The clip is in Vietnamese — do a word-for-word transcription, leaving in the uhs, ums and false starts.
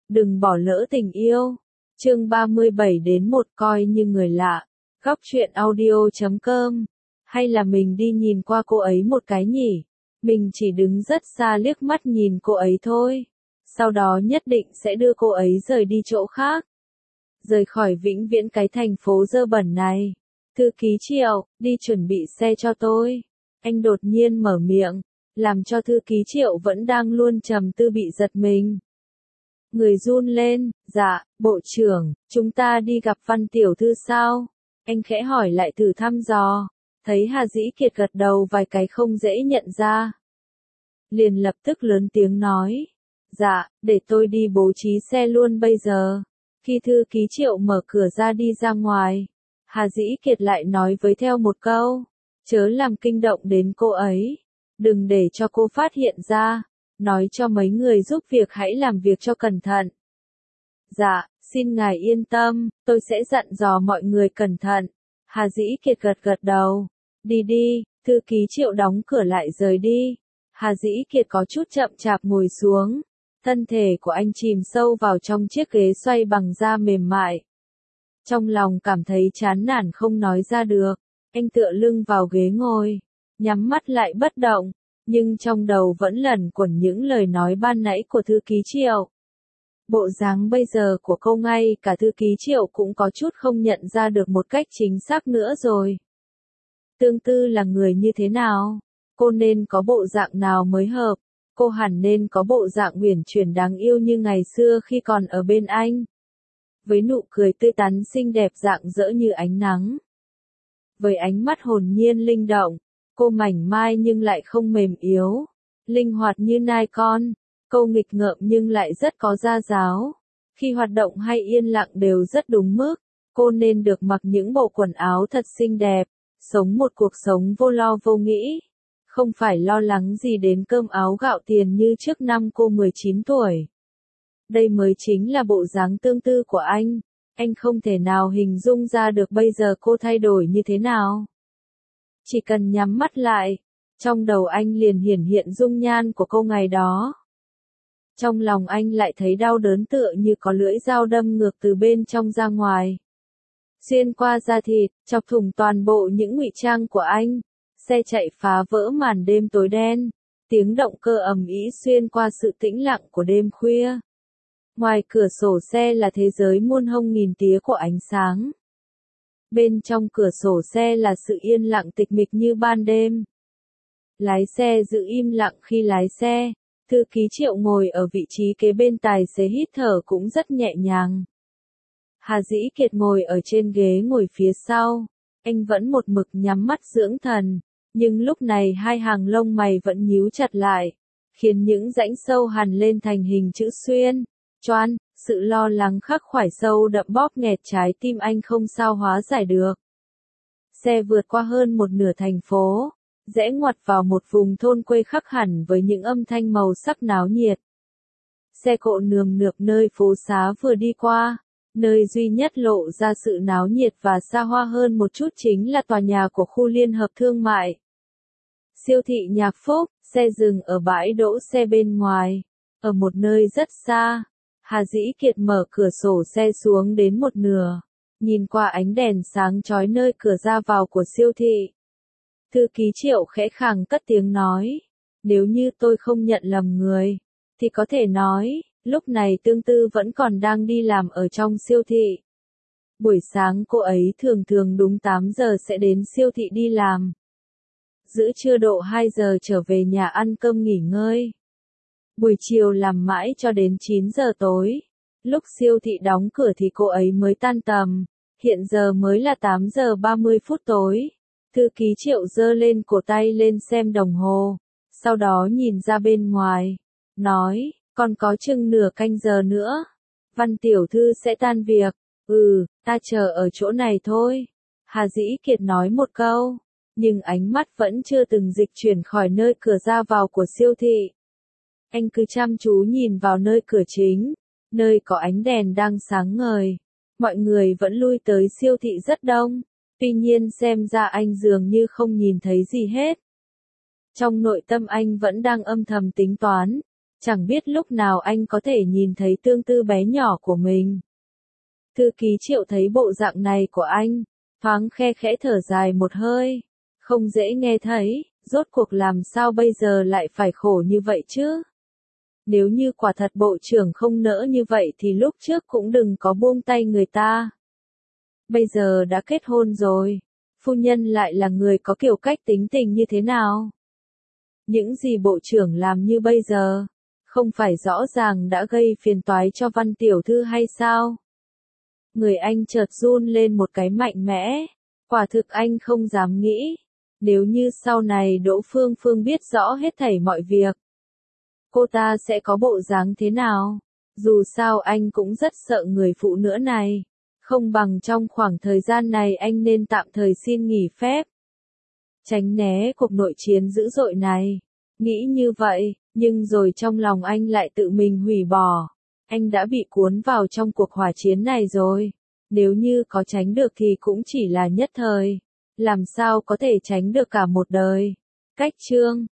Đừng bỏ lỡ tình yêu. Chương ba mươi bảy đến một coi như người lạ. Góc truyện audio chấm com. Hay là mình đi nhìn qua cô ấy một cái nhỉ? Mình chỉ đứng rất xa liếc mắt nhìn cô ấy thôi. Sau đó nhất định sẽ đưa cô ấy rời đi chỗ khác. Rời khỏi vĩnh viễn cái thành phố dơ bẩn này. Thư ký Triệu, đi chuẩn bị xe cho tôi. Anh đột nhiên mở miệng, làm cho thư ký Triệu vẫn đang luôn trầm tư bị giật mình. Người run lên, dạ, bộ trưởng, chúng ta đi gặp Văn tiểu thư sao? Anh khẽ hỏi lại thử thăm dò, thấy Hà Dĩ Kiệt gật đầu vài cái không dễ nhận ra. Liền lập tức lớn tiếng nói, dạ, để tôi đi bố trí xe luôn bây giờ. Khi thư ký Triệu mở cửa ra đi ra ngoài, Hà Dĩ Kiệt lại nói với theo một câu, chớ làm kinh động đến cô ấy, đừng để cho cô phát hiện ra, nói cho mấy người giúp việc hãy làm việc cho cẩn thận. Dạ, xin ngài yên tâm, tôi sẽ dặn dò mọi người cẩn thận. Hà Dĩ Kiệt gật gật đầu, đi đi, thư ký Triệu đóng cửa lại rời đi. Hà Dĩ Kiệt có chút chậm chạp ngồi xuống, thân thể của anh chìm sâu vào trong chiếc ghế xoay bằng da mềm mại. Trong lòng cảm thấy chán nản không nói ra được, anh tựa lưng vào ghế ngồi, nhắm mắt lại bất động, nhưng trong đầu vẫn lẩn quẩn những lời nói ban nãy của thư ký Triệu. Bộ dáng bây giờ của cô ngay cả thư ký Triệu cũng có chút không nhận ra được một cách chính xác nữa rồi. Tương Tư là người như thế nào? Cô nên có bộ dạng nào mới hợp? Cô hẳn nên có bộ dạng uyển chuyển đáng yêu như ngày xưa khi còn ở bên anh. Với nụ cười tươi tắn xinh đẹp rạng rỡ như ánh nắng. Với ánh mắt hồn nhiên linh động, cô mảnh mai nhưng lại không mềm yếu, linh hoạt như nai con, câu nghịch ngợm nhưng lại rất có gia giáo. Khi hoạt động hay yên lặng đều rất đúng mức, cô nên được mặc những bộ quần áo thật xinh đẹp, sống một cuộc sống vô lo vô nghĩ, không phải lo lắng gì đến cơm áo gạo tiền như trước năm cô mười chín tuổi. Đây mới chính là bộ dáng Tương Tư của anh, anh không thể nào hình dung ra được bây giờ cô thay đổi như thế nào. Chỉ cần nhắm mắt lại, trong đầu anh liền hiển hiện dung nhan của cô ngày đó. Trong lòng anh lại thấy đau đớn tựa như có lưỡi dao đâm ngược từ bên trong ra ngoài. Xuyên qua da thịt, chọc thủng toàn bộ những ngụy trang của anh. Xe chạy phá vỡ màn đêm tối đen, tiếng động cơ ầm ĩ xuyên qua sự tĩnh lặng của đêm khuya. Ngoài cửa sổ xe là thế giới muôn hông nghìn tía của ánh sáng. Bên trong cửa sổ xe là sự yên lặng tịch mịch như ban đêm. Lái xe giữ im lặng khi lái xe, thư ký Triệu ngồi ở vị trí kế bên tài xế hít thở cũng rất nhẹ nhàng. Hà Dĩ Kiệt ngồi ở trên ghế ngồi phía sau, anh vẫn một mực nhắm mắt dưỡng thần, nhưng lúc này hai hàng lông mày vẫn nhíu chặt lại, khiến những rãnh sâu hằn lên thành hình chữ xuyên. Choan, sự lo lắng khắc khoải sâu đậm bóp nghẹt trái tim anh không sao hóa giải được. Xe vượt qua hơn một nửa thành phố, rẽ ngoặt vào một vùng thôn quê khắc hẳn với những âm thanh màu sắc náo nhiệt. Xe cộ nườm nượp nơi phố xá vừa đi qua, nơi duy nhất lộ ra sự náo nhiệt và xa hoa hơn một chút chính là tòa nhà của khu liên hợp thương mại. Siêu thị Nhạc Phúc, xe dừng ở bãi đỗ xe bên ngoài, ở một nơi rất xa. Hà Dĩ Kiệt mở cửa sổ xe xuống đến một nửa, nhìn qua ánh đèn sáng chói nơi cửa ra vào của siêu thị. Thư ký Triệu khẽ khàng cất tiếng nói, nếu như tôi không nhận lầm người, thì có thể nói, lúc này Tương Tư vẫn còn đang đi làm ở trong siêu thị. Buổi sáng cô ấy thường thường đúng tám giờ sẽ đến siêu thị đi làm. Giữa trưa độ hai giờ trở về nhà ăn cơm nghỉ ngơi. Buổi chiều làm mãi cho đến chín giờ tối. Lúc siêu thị đóng cửa thì cô ấy mới tan tầm. Hiện giờ mới là tám giờ ba mươi phút tối. Thư ký Triệu giơ lên cổ tay lên xem đồng hồ. Sau đó nhìn ra bên ngoài. Nói, còn có chừng nửa canh giờ nữa. Văn tiểu thư sẽ tan việc. Ừ, ta chờ ở chỗ này thôi. Hà Dĩ Kiệt nói một câu. Nhưng ánh mắt vẫn chưa từng dịch chuyển khỏi nơi cửa ra vào của siêu thị. Anh cứ chăm chú nhìn vào nơi cửa chính, nơi có ánh đèn đang sáng ngời. Mọi người vẫn lui tới siêu thị rất đông, tuy nhiên xem ra anh dường như không nhìn thấy gì hết. Trong nội tâm anh vẫn đang âm thầm tính toán, Chẳng biết lúc nào anh có thể nhìn thấy tương tư bé nhỏ của mình. Thư ký Triệu thấy bộ dạng này của anh, thoáng khe khẽ thở dài một hơi. Không dễ nghe thấy, rốt cuộc làm sao bây giờ lại phải khổ như vậy chứ? Nếu như quả thật bộ trưởng không nỡ như vậy thì lúc trước cũng đừng có buông tay người ta. Bây giờ đã kết hôn rồi, phu nhân lại là người có kiểu cách tính tình như thế nào? Những gì bộ trưởng làm như bây giờ, không phải rõ ràng đã gây phiền toái cho Văn tiểu thư hay sao? Người anh chợt run lên một cái mạnh mẽ, quả thực anh không dám nghĩ, nếu như sau này Đỗ Phương Phương biết rõ hết thảy mọi việc, cô ta sẽ có bộ dáng thế nào? Dù sao anh cũng rất sợ người phụ nữ này, không bằng trong khoảng thời gian này anh nên tạm thời xin nghỉ phép, tránh né cuộc nội chiến dữ dội này. Nghĩ như vậy, nhưng rồi trong lòng anh lại tự mình hủy bỏ. Anh đã bị cuốn vào trong cuộc hỏa chiến này rồi. Nếu như có tránh được thì cũng chỉ là nhất thời. Làm sao có thể tránh được cả một đời. Cách chương